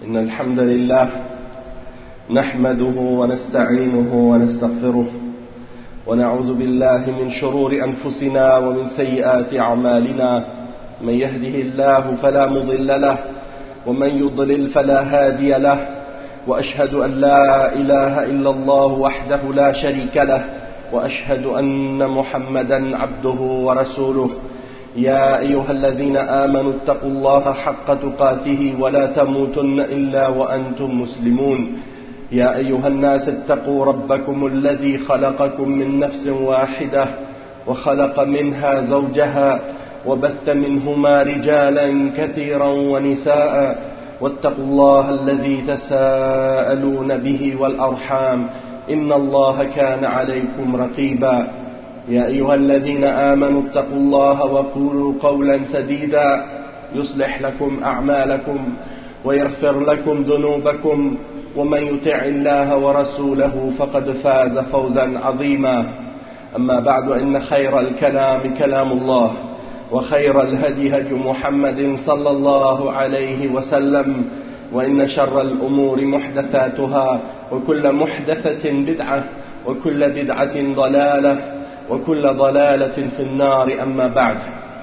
إن الحمد لله نحمده ونستعينه ونستغفره ونعوذ بالله من شرور أنفسنا ومن سيئات أعمالنا. من يهده الله فلا مضل له ومن يضلل فلا هادي له، وأشهد أن لا إله إلا الله وحده لا شريك له، وأشهد أن محمدا عبده ورسوله. يا أيها الذين آمنوا اتقوا الله حق تقاته ولا تموتن إلا وأنتم مسلمون. يا أيها الناس اتقوا ربكم الذي خلقكم من نفس واحدة وخلق منها زوجها وبث منهما رجالا كثيرا ونساء، واتقوا الله الذي تساءلون به والأرحام إن الله كان عليكم رقيبا. يا أيها الذين آمنوا اتقوا الله وقولوا قولا سديدا يصلح لكم أعمالكم ويغفر لكم ذنوبكم، ومن يطع الله ورسوله فقد فاز فوزا عظيما. أما بعد، إن خير الكلام كلام الله، وخير الهدي هدي محمد صلى الله عليه وسلم، وإن شر الأمور محدثاتها، وكل محدثة بدعة، وكل بدعة ضلالة، وكل ضلالة في النار. أما بعد،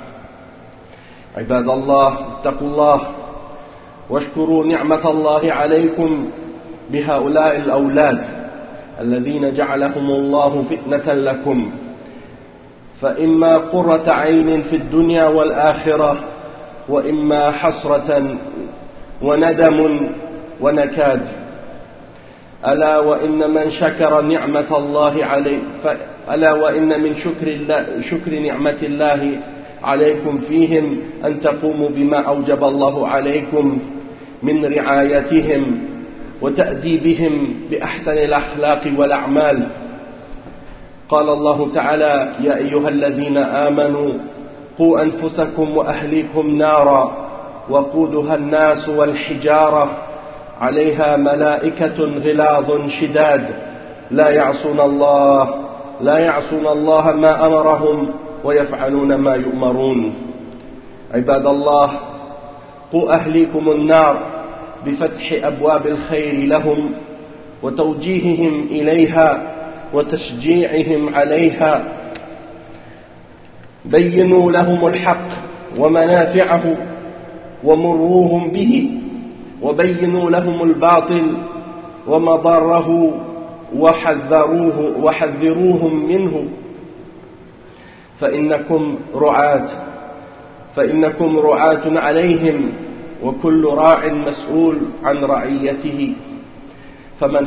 عباد الله، اتقوا الله واشكروا نعمة الله عليكم بهؤلاء الأولاد الذين جعلهم الله فتنة لكم، فإما قرة عين في الدنيا والآخرة، وإما حسرة وندم ونكاد. ألا وإن من شكر نعمة الله عليه، ألا وإن من شكر نعمة الله عليكم فيهم أن تقوموا بما أوجب الله عليكم من رعايتهم وتأديبهم بأحسن الأخلاق والأعمال. قال الله تعالى: يا أيها الذين آمنوا قوا أنفسكم وأهليكم نارا وقودها الناس والحجارة عليها ملائكة غلاظ شداد لا يعصون الله ما أمرهم ويفعلون ما يؤمرون. عباد الله، قوا أهليكم النار بفتح أبواب الخير لهم وتوجيههم إليها وتشجيعهم عليها. بينوا لهم الحق ومنافعه ومروهم به، وبينوا لهم الباطل ومضاره وحذروهم منه، فإنكم رعاة عليهم، وكل راع مسؤول عن رعيته. فمن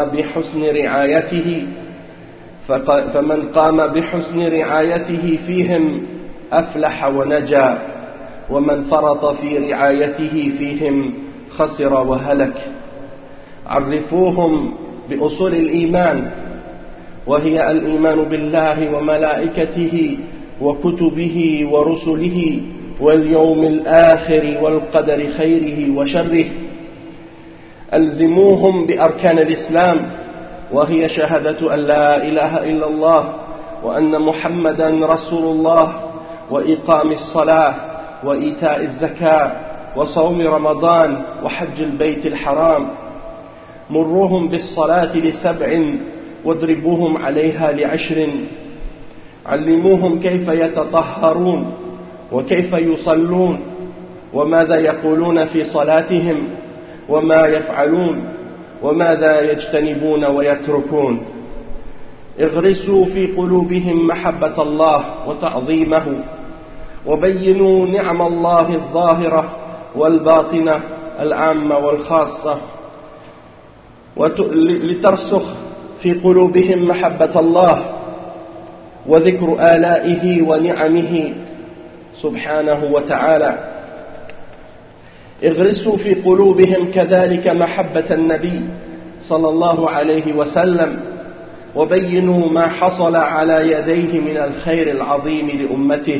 قام بحسن رعايته فيهم أفلح ونجا، ومن فرط في رعايته فيهم خسر وهلك. عرفوهم بأصول الإيمان، وهي الإيمان بالله وملائكته وكتبه ورسله واليوم الآخر والقدر خيره وشره. ألزموهم بأركان الإسلام، وهي شهادة أن لا إله إلا الله وأن محمدا رسول الله، وإقام الصلاة وإيتاء الزكاة وصوم رمضان وحج البيت الحرام. مروهم بالصلاة ل7 واضربوهم عليها ل10. علموهم كيف يتطهرون وكيف يصلون وماذا يقولون في صلاتهم وما يفعلون وماذا يجتنبون ويتركون. اغرسوا في قلوبهم محبة الله وتعظيمه، وبينوا نعم الله الظاهرة والباطنة العامة والخاصة، لترسخ في قلوبهم محبة الله وذكر آلائه ونعمه سبحانه وتعالى. اغرسوا في قلوبهم كذلك محبة النبي صلى الله عليه وسلم، وبينوا ما حصل على يديه من الخير العظيم لأمته،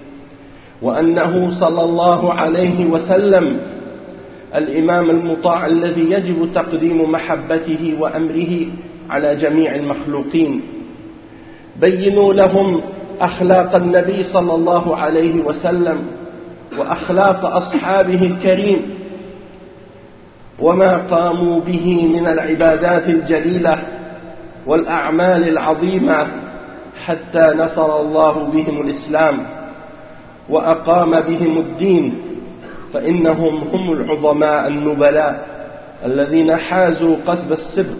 وأنه صلى الله عليه وسلم الإمام المطاع الذي يجب تقديم محبته وأمره على جميع المخلوقين. بينوا لهم أخلاق النبي صلى الله عليه وسلم وأخلاق أصحابه الكريم، وما قاموا به من العبادات الجليلة والأعمال العظيمة حتى نصر الله بهم الإسلام وأقام بهم الدين، فإنهم هم العظماء النبلاء الذين حازوا قصب السبق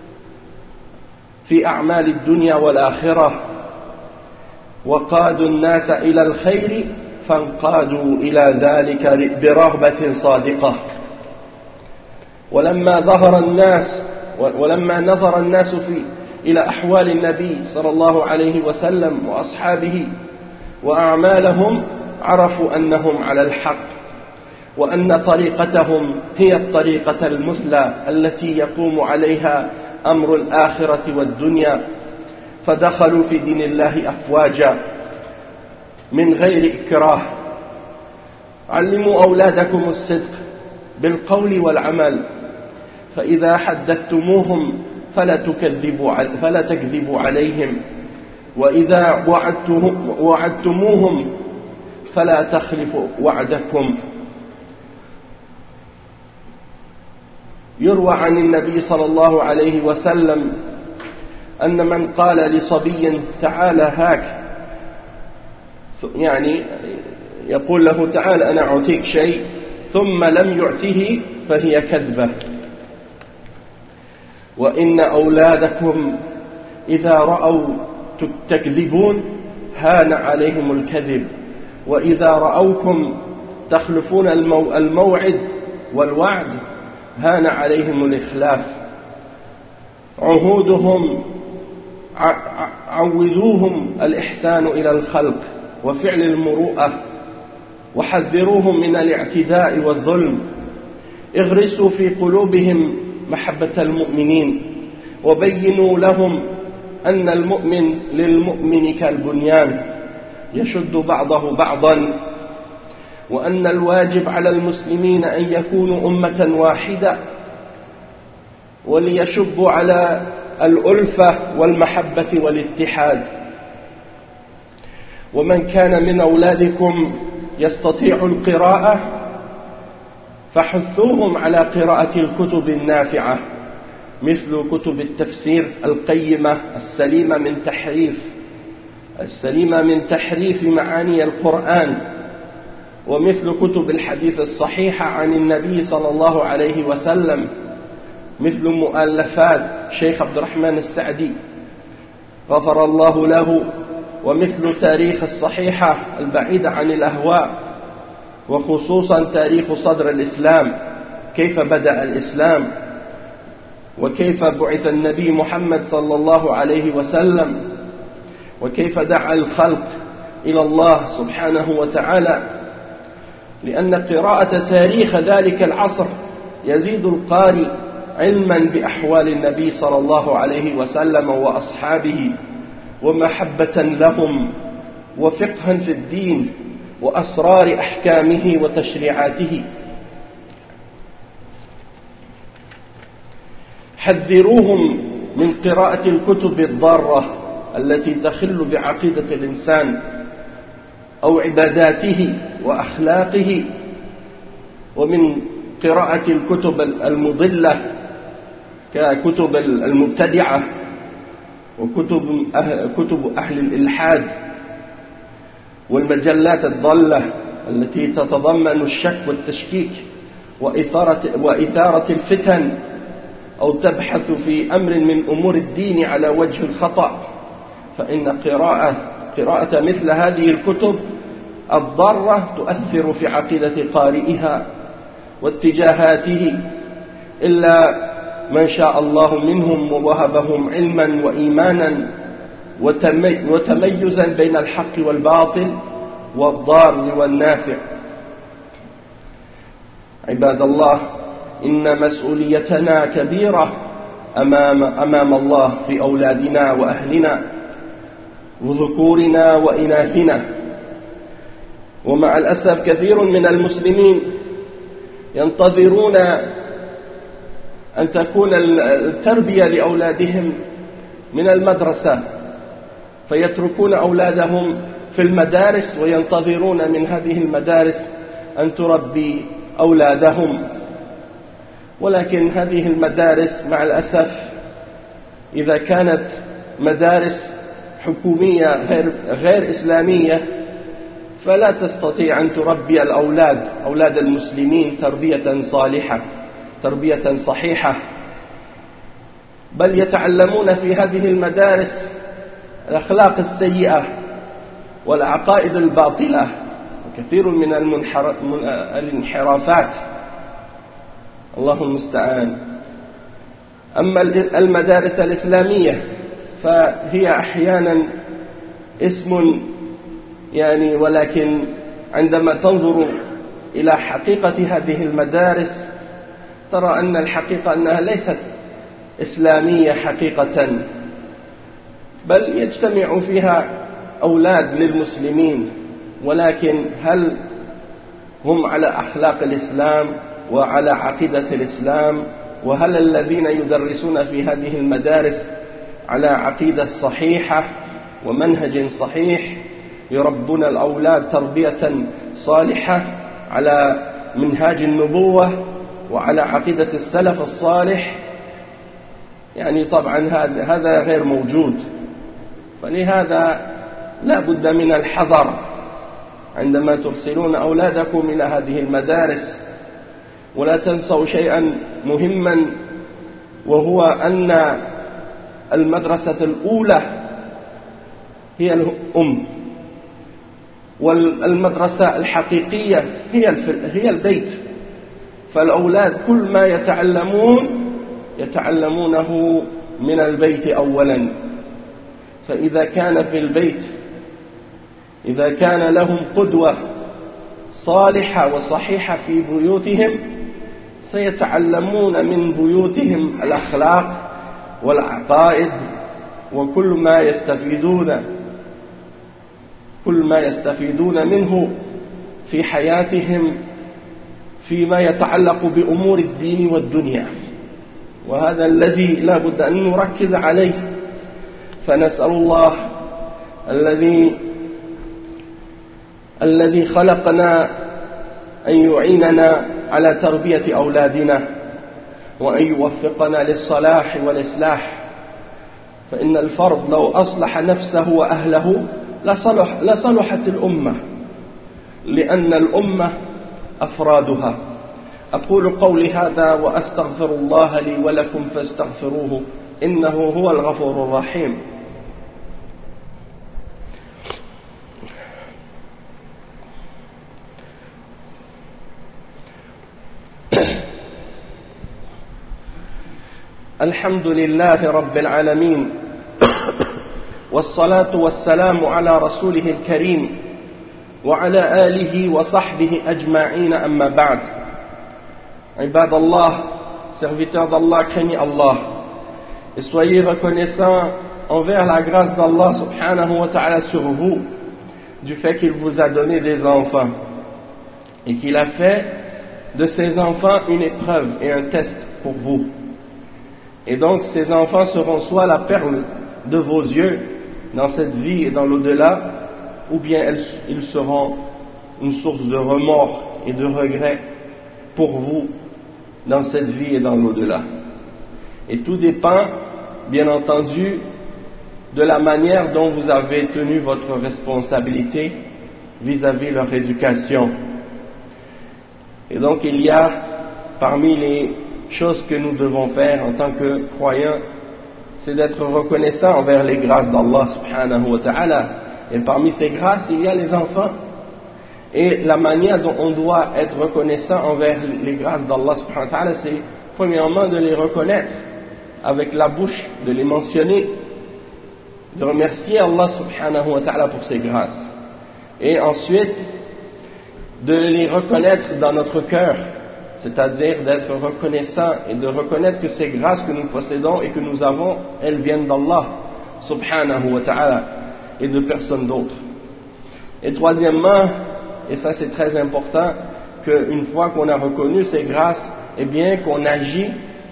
في أعمال الدنيا والآخرة، وقادوا الناس إلى الخير فانقادوا إلى ذلك برغبة صادقة. ولما نظر الناس إلى أحوال النبي صلى الله عليه وسلم وأصحابه وأعمالهم، عرفوا أنهم على الحق، وأن طريقتهم هي الطريقة المثلى التي يقوم عليها أمر الآخرة والدنيا، فدخلوا في دين الله أفواجا من غير إكراه. علموا أولادكم الصدق بالقول والعمل، فإذا حدثتموهم فلا تكذبوا عليهم، وإذا وعدتموهم فلا تخلفوا وعدكم. يروى عن النبي صلى الله عليه وسلم أن من قال لصبي تعال هاك، يعني يقول له تعال أنا أعطيك شيء، ثم لم يعطه فهي كذبة. وإن أولادكم إذا رأوا تكذبون هان عليهم الكذب، وإذا رأوكم تخلفون الموعد والوعد هان عليهم الإخلاف. عودوهم الإحسان إلى الخلق وفعل المروءة، وحذروهم من الاعتداء والظلم. اغرسوا في قلوبهم محبة المؤمنين، وبينوا لهم أن المؤمن للمؤمن كالبنيان يشد بعضه بعضا، وأن الواجب على المسلمين أن يكونوا أمة واحدة وليشبوا على الألفة والمحبة والاتحاد. ومن كان من أولادكم يستطيع القراءة فحثوهم على قراءة الكتب النافعة، مثل كتب التفسير القيمة السليمة من تحريف معاني القرآن، ومثل كتب الحديث الصحيحة عن النبي صلى الله عليه وسلم، مثل مؤلفات شيخ عبد الرحمن السعدي غفر الله له، ومثل تاريخ الصحيحة البعيدة عن الأهواء، وخصوصا تاريخ صدر الإسلام، كيف بدأ الإسلام وكيف بعث النبي محمد صلى الله عليه وسلم، وكيف دعا الخلق إلى الله سبحانه وتعالى. لأن قراءة تاريخ ذلك العصر يزيد القارئ علما بأحوال النبي صلى الله عليه وسلم وأصحابه، ومحبة لهم، وفقها في الدين، وأسرار أحكامه وتشريعاته. حذروهم من قراءة الكتب الضارة التي تخل بعقيدة الإنسان أو عباداته وأخلاقه، ومن قراءة الكتب المضلة ككتب المبتدعة وكتب أهل الإلحاد، والمجلات الضالة التي تتضمن الشك والتشكيك وإثارة الفتن، أو تبحث في أمر من أمور الدين على وجه الخطأ. فإن قراءة مثل هذه الكتب الضارة تؤثر في عقيدة قارئها واتجاهاته، إلا من شاء الله منهم ووهبهم علما وإيمانا وتميزا بين الحق والباطل والضار والنافع. عباد الله، إن مسؤوليتنا كبيرة أمام الله في أولادنا وأهلنا وذكورنا وإناثنا. ومع الأسف كثير من المسلمين ينتظرون أن تكون التربية لأولادهم من المدرسة، فيتركون أولادهم في المدارس وينتظرون من هذه المدارس أن تربي أولادهم. ولكن هذه المدارس مع الأسف إذا كانت مدارس حكومية غير إسلامية فلا تستطيع أن تربي أولاد المسلمين تربية صالحة، تربية صحيحة، بل يتعلمون في هذه المدارس الأخلاق السيئة والعقائد الباطلة وكثير من الانحرافات، الله المستعان. أما المدارس الإسلامية فهي أحيانا اسم يعني، ولكن عندما تنظر إلى حقيقة هذه المدارس ترى أن الحقيقة أنها ليست إسلامية حقيقة، بل يجتمع فيها أولاد للمسلمين، ولكن هل هم على أخلاق الإسلام وعلى عقيدة الإسلام؟ وهل الذين يدرسون في هذه المدارس على عقيدة صحيحة ومنهج صحيح يربون الأولاد تربية صالحة على منهاج النبوة وعلى عقيدة السلف الصالح؟ يعني طبعا هذا غير موجود. فلهذا لا بد من الحذر عندما ترسلون أولادكم إلى هذه المدارس. ولا تنسوا شيئا مهما، وهو أن المدرسة الأولى هي الأم، والمدرسة الحقيقية هي البيت. فالأولاد كل ما يتعلمونه من البيت أولا. فإذا كان في البيت، إذا كان لهم قدوة صالحة وصحيحة في بيوتهم سيتعلمون من بيوتهم الأخلاق والعقائد وكل ما يستفيدون منه في حياتهم فيما يتعلق بأمور الدين والدنيا. وهذا الذي لا بد أن نركز عليه. فنسأل الله الذي خلقنا أن يعيننا على تربية أولادنا وأن يوفقنا للصلاح والإصلاح. فإن الفرد لو أصلح نفسه وأهله لصلحت الأمة، لأن الأمة أفرادها. أقول قولي هذا وأستغفر الله لي ولكم فاستغفروه إنه هو الغفور الرحيم. الحمد لله رب العالمين، والصلاة والسلام على رسوله الكريم وعلى آله وصحبه أجمعين، أما بعد. عباد الله, serviteurs d'Allah, craignez Allah et soyez reconnaissants envers la grâce d'Allah subhanahu wa ta'ala sur vous, du fait qu'il vous a donné des enfants et qu'il a fait de ces enfants une épreuve et un test pour vous. Et donc ces enfants seront soit la perle de vos yeux dans cette vie et dans l'au-delà, ou bien ils seront une source de remords et de regrets pour vous dans cette vie et dans l'au-delà. Et tout dépend, bien entendu, de la manière dont vous avez tenu votre responsabilité vis-à-vis leur éducation. Et donc il y a parmi les choses que nous devons faire en tant que croyants, c'est d'être reconnaissant envers les grâces d'Allah subhanahu wa ta'ala. Et parmi ces grâces, il y a les enfants. Et la manière dont on doit être reconnaissant envers les grâces d'Allah subhanahu wa ta'ala, c'est premièrement de les reconnaître avec la bouche, de les mentionner, de remercier Allah subhanahu wa ta'ala pour ses grâces. Et ensuite, de les reconnaître dans notre cœur, c'est-à-dire d'être reconnaissant et de reconnaître que ces grâces que nous possédons et que nous avons, elles viennent d'Allah subhanahu wa ta'ala et de personne d'autre. Et troisièmement, et ça c'est très important, qu'une fois qu'on a reconnu ces grâces, eh bien qu'on agit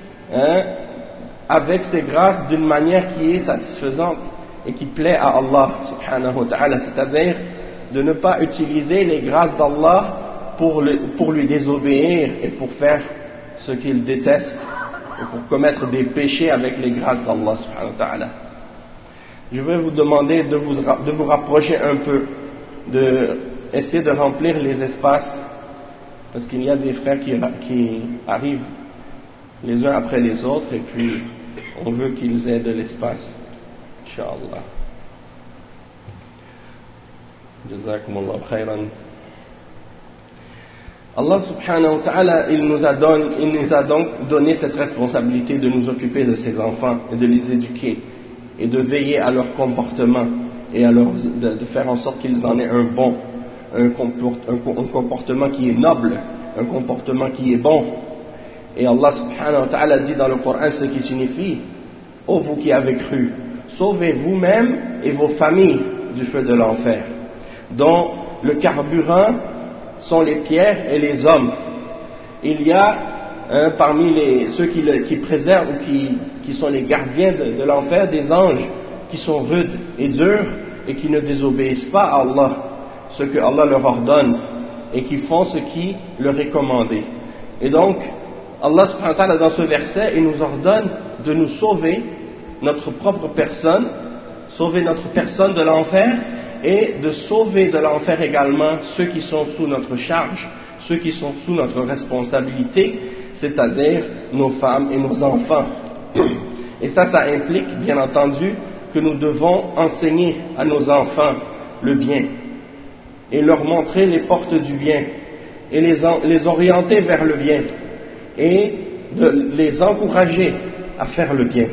avec ces grâces d'une manière qui est satisfaisante et qui plaît à Allah subhanahu wa ta'ala, c'est-à-dire de ne pas utiliser les grâces d'Allah pour lui désobéir et pour faire ce qu'ils détestent et pour commettre des péchés avec les grâces d'Allah subhanahu wa ta'ala. Je vais vous demander de vous rapprocher un peu, essayer de remplir les espaces, parce qu'il y a des frères qui arrivent les uns après les autres et puis on veut qu'ils aient de l'espace. Inch'Allah. Jazakumullah khayran. Allah subhanahu wa ta'ala, il nous a donc donné cette responsabilité de nous occuper de ses enfants et de les éduquer et de veiller à leur comportement et de faire en sorte qu'ils en aient un comportement qui est noble, un comportement qui est bon. Et Allah subhanahu wa ta'ala dit dans le Coran ce qui signifie: ô vous qui avez cru, sauvez vous-même et vos familles du feu de l'enfer, dont le carburant sont les pierres et les hommes. Il y a parmi ceux qui préservent ou qui sont les gardiens de l'enfer, des anges qui sont rudes et durs et qui ne désobéissent pas à Allah, ce que Allah leur ordonne, et qui font ce qui leur est commandé. Et donc Allah subhanahu wa ta'ala, dans ce verset, il nous ordonne de nous sauver notre propre personne, sauver notre personne de l'enfer, et de sauver de l'enfer également ceux qui sont sous notre charge, ceux qui sont sous notre responsabilité, c'est-à-dire nos femmes et nos enfants. Et ça implique, bien entendu, que nous devons enseigner à nos enfants le bien, et leur montrer les portes du bien, et les orienter vers le bien, et de les encourager à faire le bien.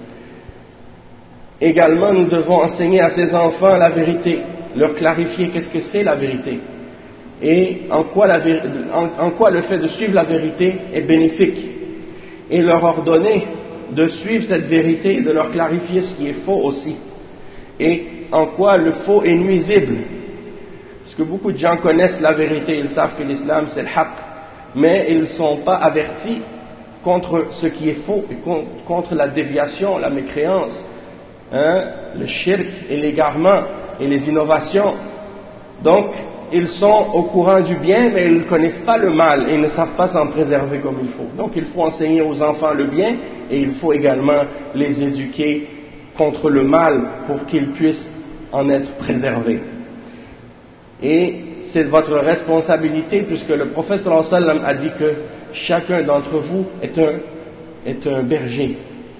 Également, nous devons enseigner à ces enfants la vérité, leur clarifier qu'est-ce que c'est la vérité, et en quoi le fait de suivre la vérité est bénéfique, et leur ordonner de suivre cette vérité et de leur clarifier ce qui est faux aussi, et en quoi le faux est nuisible. Parce que beaucoup de gens connaissent la vérité, ils savent que l'islam c'est le haqq, mais ils ne sont pas avertis contre ce qui est faux, et contre la déviation, la mécréance, le shirk et l'égarement et les innovations. Donc ils sont au courant du bien, mais ils ne connaissent pas le mal et ils ne savent pas s'en préserver comme il faut. Donc il faut enseigner aux enfants le bien, et il faut également les éduquer contre le mal pour qu'ils puissent en être préservés. Et c'est votre responsabilité, puisque le prophète sallallahu alayhi wa sallam a dit que chacun d'entre vous est un berger.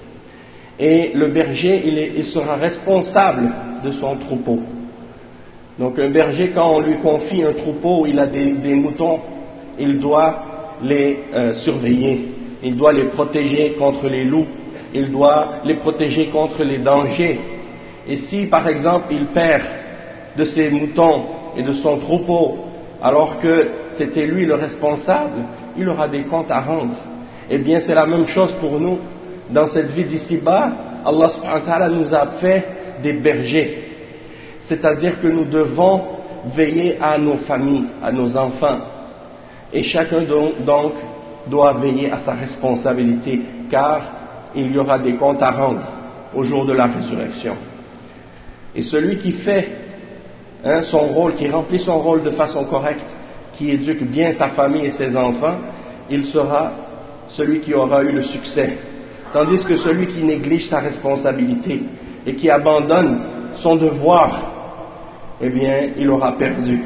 Et le berger, il sera responsable de son troupeau. Donc un berger, quand on lui confie un troupeau où il a des moutons, il doit les surveiller, il doit les protéger contre les loups, il doit les protéger contre les dangers. Et si par exemple il perd de ses moutons et de son troupeau, alors que c'était lui le responsable, il aura des comptes à rendre. Eh bien c'est la même chose pour nous. Dans cette vie d'ici-bas, Allah subhanahu wa ta'ala nous a fait des bergers. C'est-à-dire que nous devons veiller à nos familles, à nos enfants. Et chacun donc doit veiller à sa responsabilité, car il y aura des comptes à rendre au jour de la résurrection. Et celui qui fait son rôle, qui remplit son rôle de façon correcte, qui éduque bien sa famille et ses enfants, il sera celui qui aura eu le succès. Tandis que celui qui néglige sa responsabilité et qui abandonne son devoir, eh bien, il aura perdu.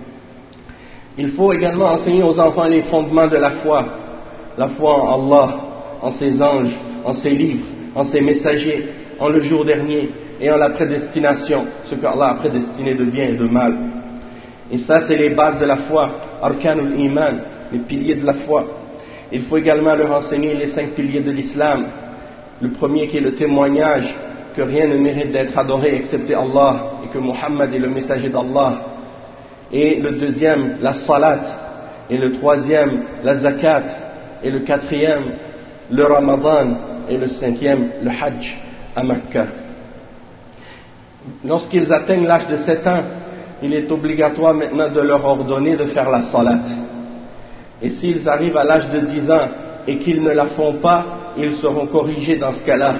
Il faut également enseigner aux enfants les fondements de la foi en Allah, en ses anges, en ses livres, en ses messagers, en le jour dernier et en la prédestination, ce qu'Allah a prédestiné de bien et de mal. Et ça, c'est les bases de la foi, arkanul iman, les piliers de la foi. Il faut également leur enseigner les 5 piliers de l'islam. Le premier qui est le témoignage que rien ne mérite d'être adoré excepté Allah et que Muhammad est le messager d'Allah. Et le deuxième, la salat. Et le troisième, la zakat. Et le quatrième, le ramadan. Et le cinquième, le hajj à Mecca. Lorsqu'ils atteignent l'âge de 7 ans, il est obligatoire maintenant de leur ordonner de faire la salat. Et s'ils arrivent à l'âge de 10 ans et qu'ils ne la font pas, ils seront corrigés dans ce cas-là,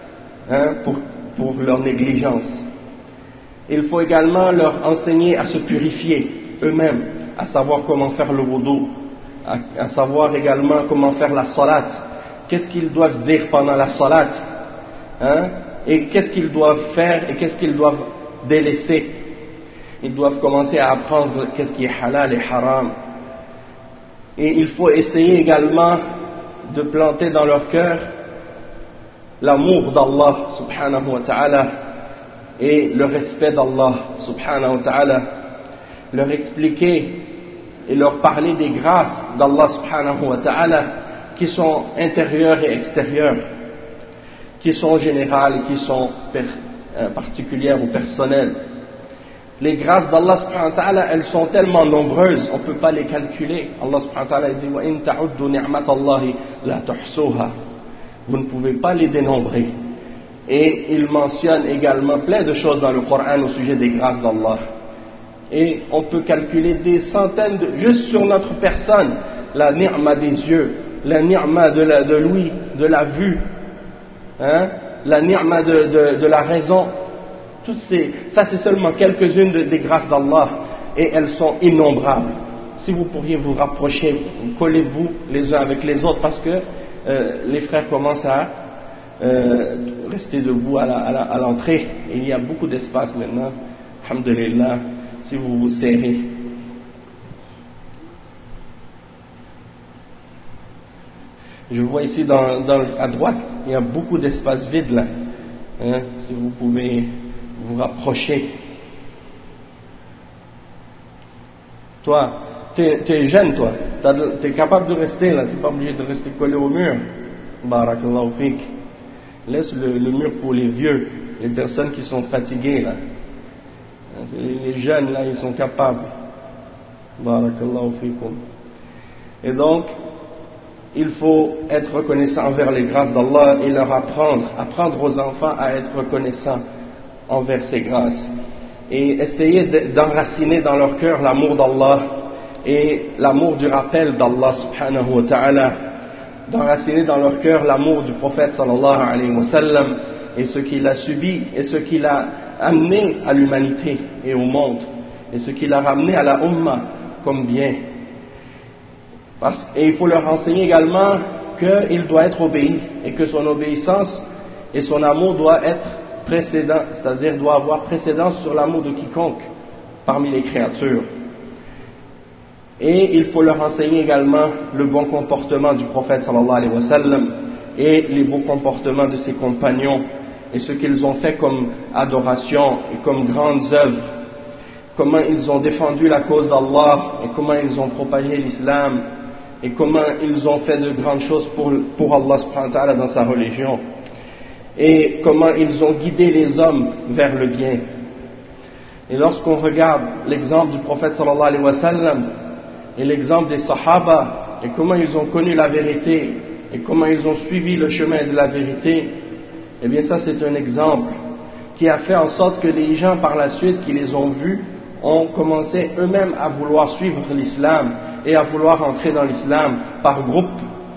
pour leur négligence. Il faut également leur enseigner à se purifier eux-mêmes, à savoir comment faire le wudu, à savoir également comment faire la salat, qu'est-ce qu'ils doivent dire pendant la salat, et qu'est-ce qu'ils doivent faire et qu'est-ce qu'ils doivent délaisser. Ils doivent commencer à apprendre qu'est-ce qui est halal et haram. Et il faut essayer également de planter dans leur cœur l'amour d'Allah subhanahu wa ta'ala et le respect d'Allah subhanahu wa ta'ala, leur expliquer et leur parler des grâces d'Allah subhanahu wa ta'ala qui sont intérieures et extérieures, qui sont générales et qui sont particulières ou personnelles. Les grâces d'Allah subhanahu wa ta'ala, elles sont tellement nombreuses, on ne peut pas les calculer. Allah subhanahu wa ta'ala dit wa in ta'uddu ni'matallahi la tuhsuha. Vous ne pouvez pas les dénombrer. Et il mentionne également plein de choses dans le Coran au sujet des grâces d'Allah. Et on peut calculer des centaines juste sur notre personne, la ni'ma des yeux, la ni'ma de l'ouïe, de la vue, la ni'ma de la raison. Ça c'est seulement quelques-unes des grâces d'Allah et elles sont innombrables. Si vous pourriez vous rapprocher, collez-vous les uns avec les autres parce que les frères commencent à rester debout à l'entrée et il y a beaucoup d'espace maintenant, alhamdulillah, si vous vous serrez. Je vois ici à droite, il y a beaucoup d'espace vide là, si vous pouvez vous rapprocher. Toi, t'es jeune toi, t'es capable de rester là, t'es pas obligé de rester collé au mur. Barakallahu fik. Laisse le mur pour les vieux, les personnes qui sont fatiguées là. Les jeunes là, ils sont capables. Barakallahu fikum. Et donc, il faut être reconnaissant envers les grâces d'Allah et leur apprendre aux enfants à être reconnaissants envers ces grâces et essayer d'enraciner dans leur cœur l'amour d'Allah et l'amour du rappel d'Allah subhanahu wa ta'ala, d'enraciner dans leur cœur l'amour du prophète sallallahu alayhi wa sallam et ce qu'il a subi et ce qu'il a amené à l'humanité et au monde et ce qu'il a ramené à la Ummah comme bien. Et il faut leur enseigner également qu'il doit être obéi et que son obéissance et son amour doit être précédent, c'est-à-dire doit avoir précédence sur l'amour de quiconque parmi les créatures. Et il faut leur enseigner également le bon comportement du prophète sallallahu alayhi wa sallam et les beaux comportements de ses compagnons et ce qu'ils ont fait comme adoration et comme grandes œuvres, comment ils ont défendu la cause d'Allah et comment ils ont propagé l'islam et comment ils ont fait de grandes choses pour Allah subhanahu wa ta'ala dans sa religion et comment ils ont guidé les hommes vers le bien. Et lorsqu'on regarde l'exemple du prophète sallallahu alayhi wa sallam et l'exemple des sahaba et comment ils ont connu la vérité et comment ils ont suivi le chemin de la vérité, eh bien ça c'est un exemple qui a fait en sorte que les gens par la suite qui les ont vus ont commencé eux-mêmes à vouloir suivre l'islam et à vouloir entrer dans l'islam par groupe,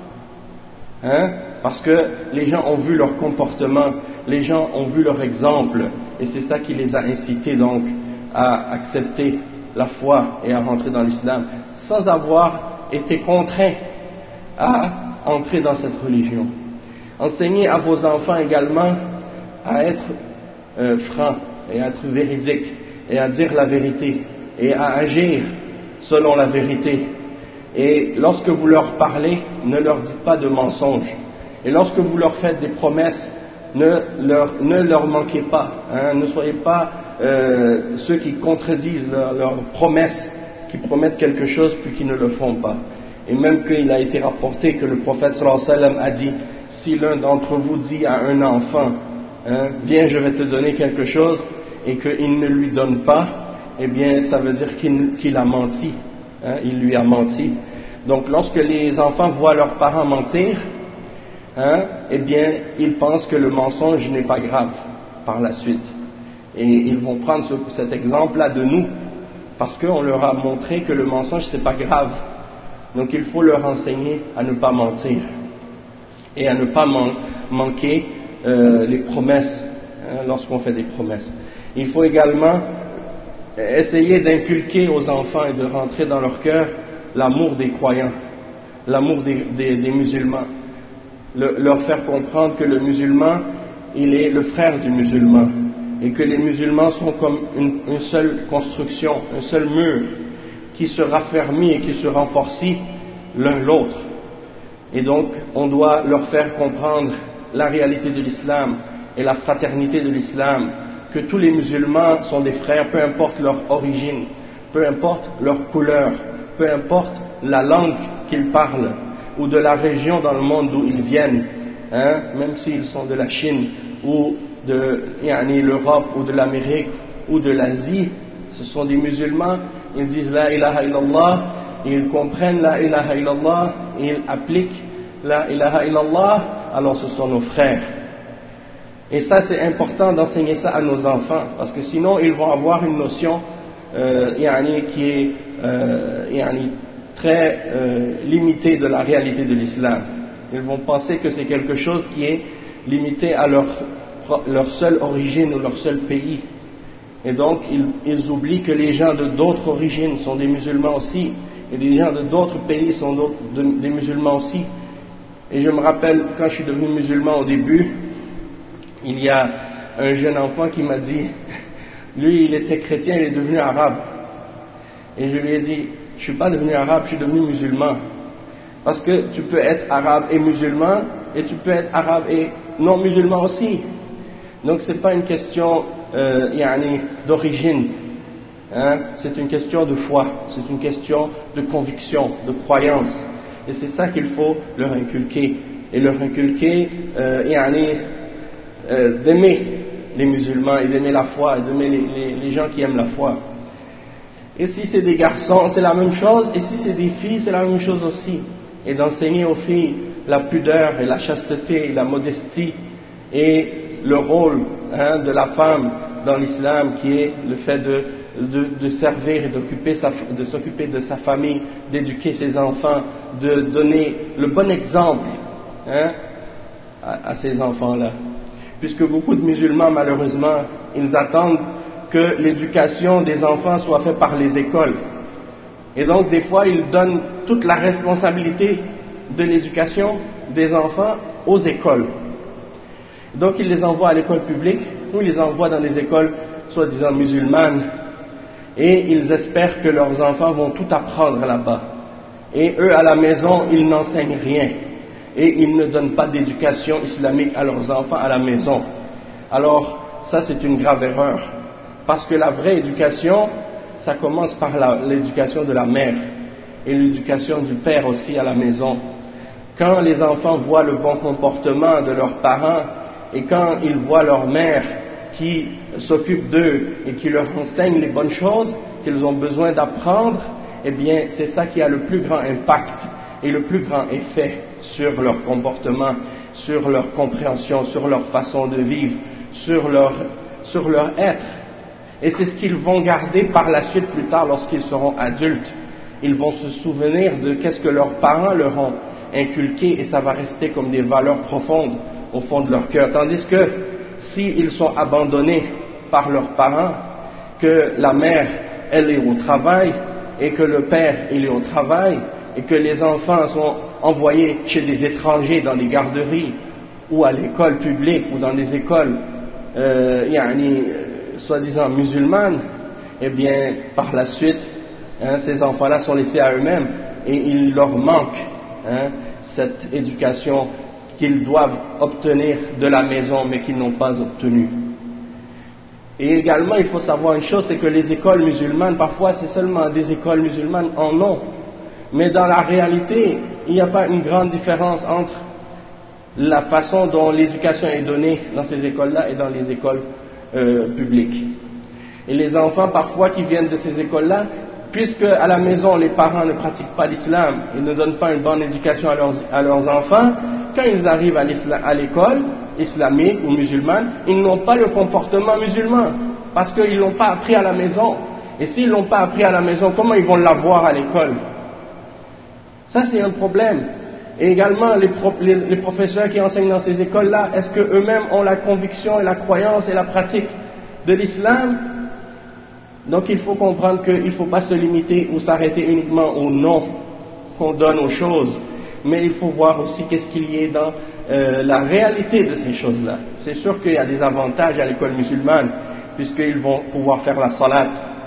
parce que les gens ont vu leur comportement, les gens ont vu leur exemple et c'est ça qui les a incités donc à accepter la foi et à rentrer dans l'islam sans avoir été contraints à entrer dans cette religion. Enseignez à vos enfants également à être francs et à être véridiques et à dire la vérité et à agir selon la vérité. Et lorsque vous leur parlez, ne leur dites pas de mensonges. Et lorsque vous leur faites des promesses, ne leur manquez pas. Ne soyez pas ceux qui contredisent leurs promesses, qui promettent quelque chose puis qui ne le font pas. Et même qu'il a été rapporté que le prophète sallallahu alayhi wa sallam a dit, si l'un d'entre vous dit à un enfant, viens je vais te donner quelque chose, et qu'il ne lui donne pas, eh bien ça veut dire qu'il a menti, il lui a menti. Donc lorsque les enfants voient leurs parents mentir, eh bien ils pensent que le mensonge n'est pas grave par la suite. Et ils vont prendre cet exemple-là de nous, parce qu'on leur a montré que le mensonge c'est pas grave. Donc il faut leur enseigner à ne pas mentir et à ne pas manquer les promesses lorsqu'on fait des promesses. Il faut également essayer d'inculquer aux enfants et de rentrer dans leur cœur l'amour des croyants l'amour des musulmans, leur faire comprendre que le musulman, il est le frère du musulman, et que les musulmans sont comme une seule construction, un seul mur, qui se raffermit et qui se renforcit l'un l'autre. Et donc, on doit leur faire comprendre la réalité de l'islam et la fraternité de l'islam, que tous les musulmans sont des frères, peu importe leur origine, peu importe leur couleur, peu importe la langue qu'ils parlent, ou de la région dans le monde d'où ils viennent, même s'ils sont de la Chine, ou de l'Europe, ou de l'Amérique, ou de l'Asie, ce sont des musulmans, ils disent la ilaha illallah, ils comprennent la ilaha illallah, et ils appliquent la ilaha illallah, alors ce sont nos frères. Et ça, c'est important d'enseigner ça à nos enfants, parce que sinon ils vont avoir une notion qui est très limitée de la réalité de l'islam. Ils vont penser que c'est quelque chose qui est limité à leur seule origine ou leur seul pays. Et donc ils oublient que les gens de d'autres origines sont des musulmans aussi, et les gens de d'autres pays sont des musulmans aussi. Et je me rappelle, quand je suis devenu musulman au début, il y a un jeune enfant qui m'a dit, lui il était chrétien, il est devenu arabe. Et je lui ai dit, je ne suis pas devenu arabe, je suis devenu musulman. Parce que tu peux être arabe et musulman, et tu peux être arabe et non musulman aussi. Donc ce n'est pas une question d'origine, c'est une question de foi, c'est une question de conviction, de croyance. Et c'est ça qu'il faut leur inculquer. Et leur inculquer d'aimer les musulmans et d'aimer la foi et d'aimer les gens qui aiment la foi. Et si c'est des garçons, c'est la même chose, et si c'est des filles, c'est la même chose aussi. Et d'enseigner aux filles la pudeur et la chasteté et la modestie et le rôle de la femme dans l'islam, qui est le fait de servir et de s'occuper de sa famille, d'éduquer ses enfants, de donner le bon exemple à ces enfants-là. Puisque beaucoup de musulmans, malheureusement, ils attendent que l'éducation des enfants soit faite par les écoles. Et donc, des fois, ils donnent toute la responsabilité de l'éducation des enfants aux écoles. Donc, ils les envoient à l'école publique, ou ils les envoient dans des écoles soi-disant musulmanes, et ils espèrent que leurs enfants vont tout apprendre là-bas. Et eux, à la maison, ils n'enseignent rien. Et ils ne donnent pas d'éducation islamique à leurs enfants à la maison. Alors, ça c'est une grave erreur. Parce que la vraie éducation, ça commence par l'éducation de la mère. Et l'éducation du père aussi à la maison. Quand les enfants voient le bon comportement de leurs parents, et quand ils voient leur mère qui s'occupe d'eux et qui leur enseigne les bonnes choses qu'ils ont besoin d'apprendre, eh bien c'est ça qui a le plus grand impact et le plus grand effet sur leur comportement, sur leur compréhension, sur leur façon de vivre, sur leur être. Et c'est ce qu'ils vont garder par la suite plus tard lorsqu'ils seront adultes. Ils vont se souvenir de qu'est-ce que leurs parents leur ont inculqué, et ça va rester comme des valeurs profondes au fond de leur cœur. Tandis que s'ils sont abandonnés par leurs parents, que la mère elle est au travail et que le père il est au travail, et que les enfants sont envoyés chez des étrangers dans les garderies ou à l'école publique ou dans des écoles soi-disant musulmanes, eh bien par la suite ces enfants-là sont laissés à eux-mêmes et il leur manque cette éducation qu'ils doivent obtenir de la maison mais qu'ils n'ont pas obtenue. Et également il faut savoir une chose, c'est que les écoles musulmanes, parfois c'est seulement des écoles musulmanes en nom, mais dans la réalité il n'y a pas une grande différence entre la façon dont l'éducation est donnée dans ces écoles-là et dans les écoles publiques. Et les enfants parfois qui viennent de ces écoles-là, puisque à la maison les parents ne pratiquent pas l'islam, ils ne donnent pas une bonne éducation à leurs enfants, quand ils arrivent à l'école islamique ou musulmane, ils n'ont pas le comportement musulman, parce qu'ils ne l'ont pas appris à la maison. Et s'ils ne l'ont pas appris à la maison, comment ils vont l'avoir à l'école? Ça c'est un problème. Et également les professeurs qui enseignent dans ces écoles-là, est-ce qu'eux-mêmes ont la conviction et la croyance et la pratique de l'islam? Donc il faut comprendre qu'il ne faut pas se limiter ou s'arrêter uniquement au nom qu'on donne aux choses, mais il faut voir aussi qu'est-ce qu'il y a dans la réalité de ces choses-là. C'est sûr qu'il y a des avantages à l'école musulmane, puisqu'ils vont pouvoir faire la salat,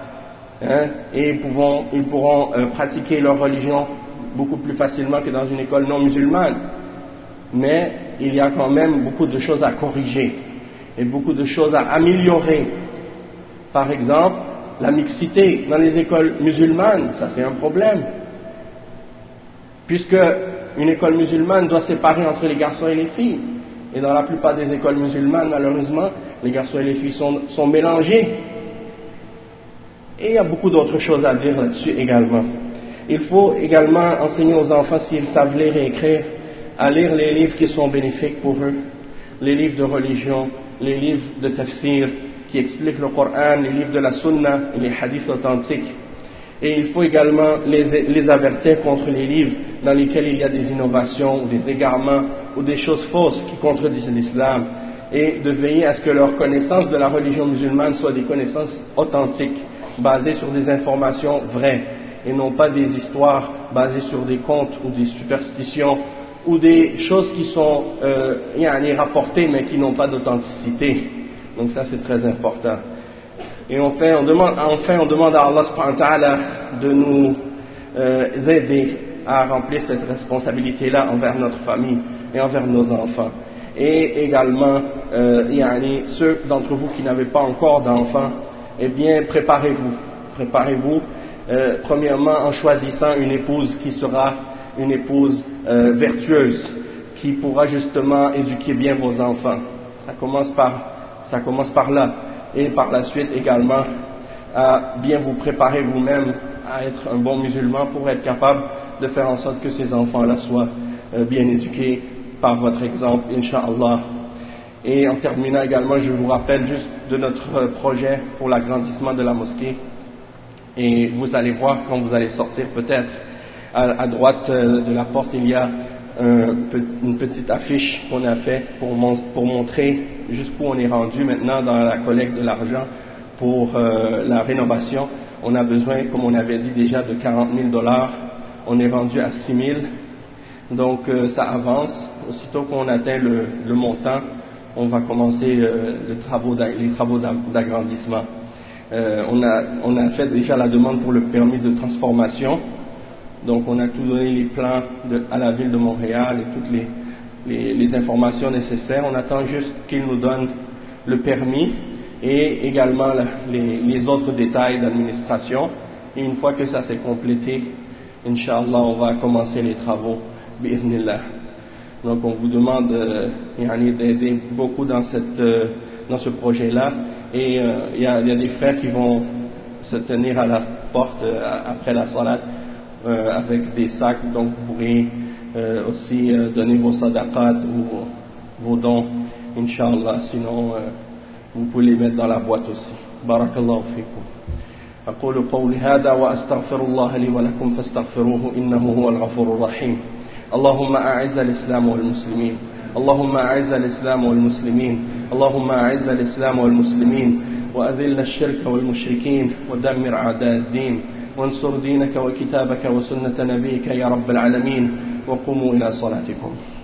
et ils pourront pratiquer leur religion beaucoup plus facilement que dans une école non musulmane. Mais il y a quand même beaucoup de choses à corriger et beaucoup de choses à améliorer. Par exemple, la mixité dans les écoles musulmanes, ça c'est un problème, puisque une école musulmane doit séparer entre les garçons et les filles, et dans la plupart des écoles musulmanes, malheureusement, les garçons et les filles sont mélangés. Et il y a beaucoup d'autres choses à dire là-dessus également. Il faut également enseigner aux enfants, s'ils savent lire et écrire, à lire les livres qui sont bénéfiques pour eux, les livres de religion, les livres de tafsir qui expliquent le Coran, les livres de la Sunna et les hadiths authentiques. Et il faut également les avertir contre les livres dans lesquels il y a des innovations ou des égarements ou des choses fausses qui contredisent l'islam, et de veiller à ce que leur connaissance de la religion musulmane soit des connaissances authentiques, basées sur des informations vraies, et non pas des histoires basées sur des contes ou des superstitions ou des choses qui sont rapportées mais qui n'ont pas d'authenticité. Donc ça c'est très important. Et enfin on demande à Allah subhanahu wa ta'ala de nous aider à remplir cette responsabilité-là envers notre famille et envers nos enfants. Et également, ceux d'entre vous qui n'avaient pas encore d'enfants, eh bien préparez-vous, premièrement en choisissant une épouse qui sera une épouse vertueuse, qui pourra justement éduquer bien vos enfants. Ça commence par là, et par la suite également à bien vous préparer vous-même à être un bon musulman pour être capable de faire en sorte que ces enfants-là soient bien éduqués par votre exemple, Inch'Allah. Et en terminant également, je vous rappelle juste de notre projet pour l'agrandissement de la mosquée. Et vous allez voir quand vous allez sortir peut-être, à droite de la porte, il y a une petite affiche qu'on a fait pour montrer jusqu'où on est rendu maintenant dans la collecte de l'argent pour la rénovation. On a besoin, comme on avait dit déjà, de 40 000 $. On est rendu à 6 000. Donc ça avance. Aussitôt qu'on atteint le montant, on va commencer les travaux d'agrandissement. On a fait déjà la demande pour le permis de transformation. Donc on a tout donné les plans à la ville de Montréal et toutes les informations nécessaires. On attend juste qu'ils nous donnent le permis et également les autres détails d'administration. Et une fois que ça s'est complété, Inch'Allah, on va commencer les travaux, bi'idhnillah. Donc on vous demande d'aider beaucoup dans ce projet-là. Et il y a des frères qui vont se tenir à la porte après la salat avec des sacs, donc vous pourrez aussi donner vos sadaqat ou vos dons, Inch'Allah, sinon vous pouvez les mettre dans la boîte aussi. Barakallahu fikum. أقول قولي هذا وأستغفر الله لي ولكم فاستغفروه إنه هو الغفور الرحيم. اللهم أعز الإسلام والمسلمين، اللهم أعز الإسلام والمسلمين، اللهم أعز الإسلام والمسلمين وأذل الشرك والمشركين ودمر أعداء الدين وانصر دينك وكتابك وسنة نبيك يا رب العالمين وقوموا إلى صلاتكم.